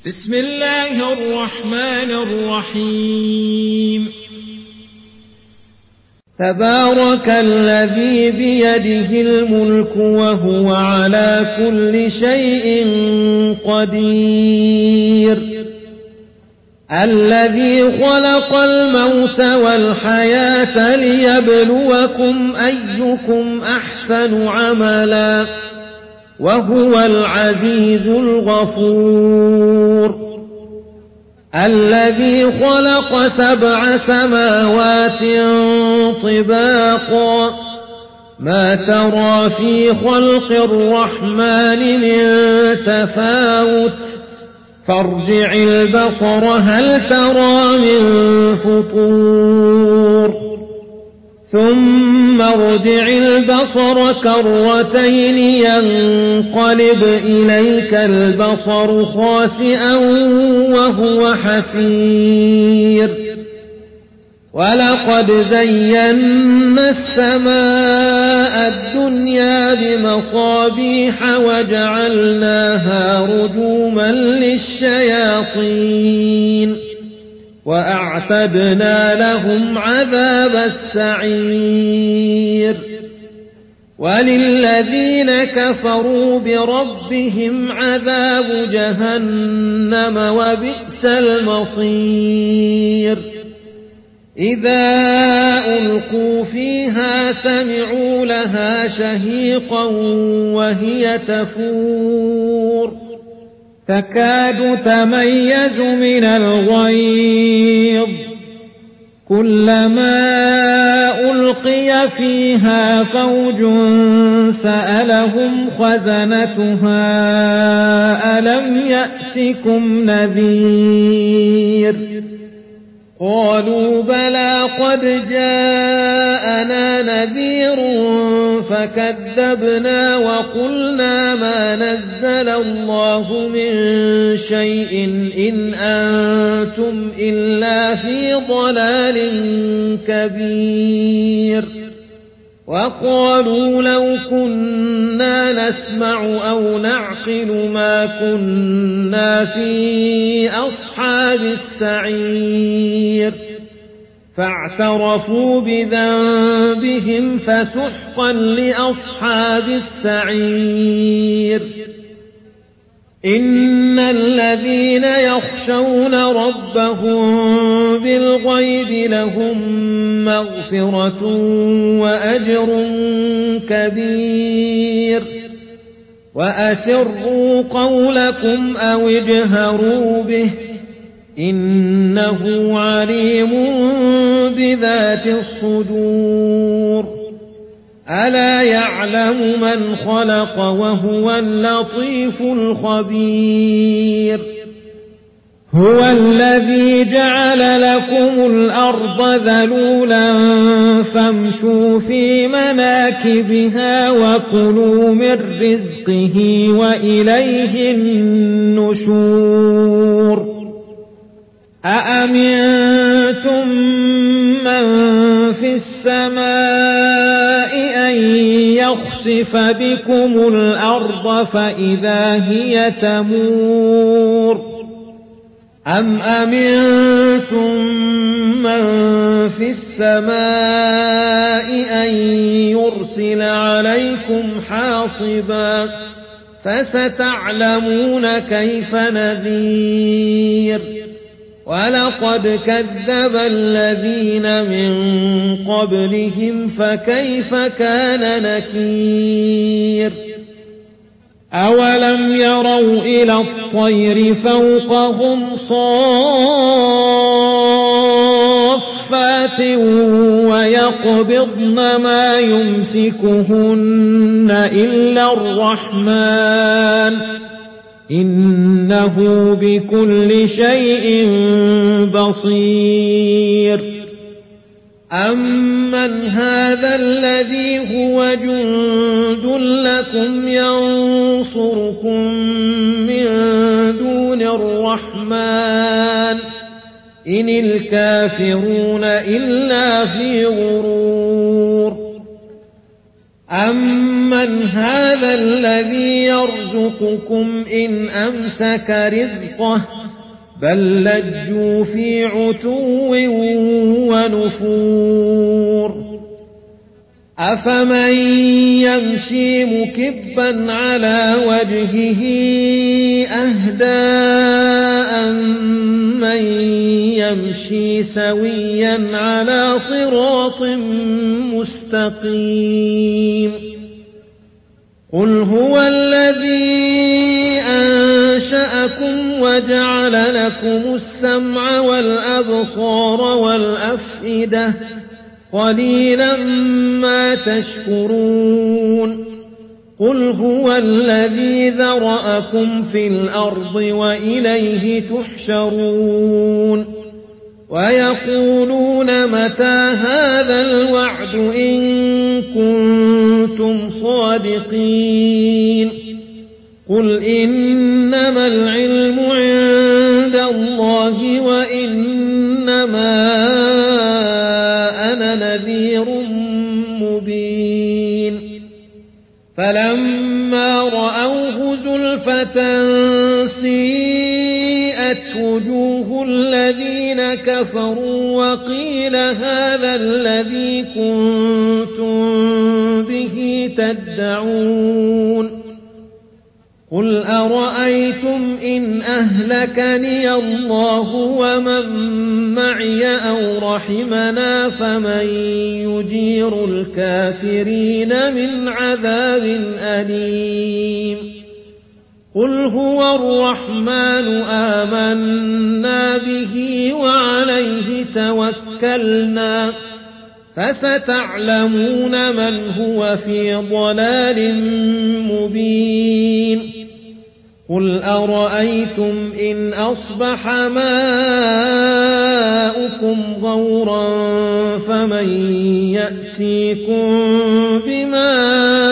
بسم الله الرحمن الرحيم. تبارك الذي بيده الملك وهو على كل شيء قدير، الذي خلق الموت والحياة ليبلوكم أيكم أحسن عملا وهو العزيز الغفور، الذي خلق 7 سماوات طباقا ما ترى في خلق الرحمن من تفاوت فارجع البصر هل ترى من فطور ثم ارجع البصر كرتين ينقلب إليك البصر خاسئا وهو حسير، ولقد زينا السماء الدنيا بمصابيح وجعلناها رجوما للشياطين وأعتدنا لهم عذاب السعير، وللذين كفروا بربهم عذاب جهنم وبئس المصير. إذا ألقوا فيها سمعوا لها شهيقا وهي تفور تكاد تميز من الغيظ، كلما ألقي فيها فوج سألهم خزنتها ألم يأتكم نذير، قالوا بلى قد جاءنا نذير فكذبنا وقلنا ما نزل الله من شيء إن أنتم إلا في ضلال كبير، وقالوا لو كنا نسمع أو نعقل ما كنا في أصحاب السعير، فاعترفوا بذنبهم فسحقا لأصحاب السعير. إن الذين يخشون ربهم بالغيب لهم مغفرة وأجر كبير، وأسروا قولكم أو اجهروا به إنه عليم بذات الصدور. ألا يعلم من خلق وهو اللطيف الخبير. هو الذي جعل لكم الأرض ذلولا فامشوا في مناكبها وكلوا من رزقه وإليه النشور. أأمنتم من في السماء أن يخسف بكم الأرض فإذا هي تمور، أم أمنتم من في السماء أن يرسل عليكم حاصبا فستعلمون كيف نذير. ولقد كذب الذين من قبلهم فكيف كان نكير. أولم يروا إلى الطير فوقهم صافات ويقبضن ما يمسكهن إلا الرحمن إنه بكل شيء بصير. أمن هذا الذي هو جند لكم ينصركم من دون الرحمن إن الكافرون إلا في غرور. أمن أَمَّنْ هَذَا الَّذِي يَرْزُقُكُمْ إِنْ أَمْسَكَ رِزْقَهُ بَل لَّجُّوا فِي عُتُوٍّ ونفور أَفَمَن يَمْشِي مُكِبًّا عَلَى وَجْهِهِ أَهْدَىٰ أَمَّن يَمْشِي سَوِيًّا عَلَى صِرَاطٍ مُّسْتَقِيمٍ قُلْ هُوَ الَّذِي أَنشَأَكُمْ وَجَعَلَ لَكُمُ السَّمْعَ وَالْأَبْصَارَ وَالْأَفْئِدَةَ قَلِيلًا مَا تَشْكُرُونَ قُلْ هُوَ الَّذِي ذَرَأَكُمْ فِي الْأَرْضِ وَإِلَيْهِ تُحْشَرُونَ وَيَقُولُونَ مَتَىٰ هَٰذَا الْوَعْدُ إِن كُنتُمْ صَادِقِينَ قُلْ إِنَّمَا الْعِلْمُ عِندَ اللَّهِ وَإِنَّمَا أَنَا نَذِيرٌ مُّبِينٌ فَلَمَّا رَأَوْهُ زُلْفَةً سِيئَتْ وُجُوهُ الَّذِينَ كَفَرُوا وَقِيلَ هَٰذَا الَّذِي كُنتُم بِهِ تَدَّعُونَ قُلْ أَرَأَيْتُمْ إِنْ أَهْلَكَنِيَ اللَّهُ وَمَن مَّعِيَ أَوْ رَحِمَنَا فَمَن يُجِيرُ الْكَافِرِينَ مِنْ عَذَابٍ أَلِيمٍ قُلْ هُوَ الرَّحْمَٰنُ آمَنَّا بِهِ وَعَلَيْهِ تَوَكَّلْنَا فَسَتَعْلَمُونَ مَنْ هُوَ فِي ضَلَالٍ مُّبِينٍ قُلْ أَرَأَيْتُمْ إِنْ أَصْبَحَ مَاؤُكُمْ غَوْرًا فَمَن يَأْتِيكُم بِمَاءٍ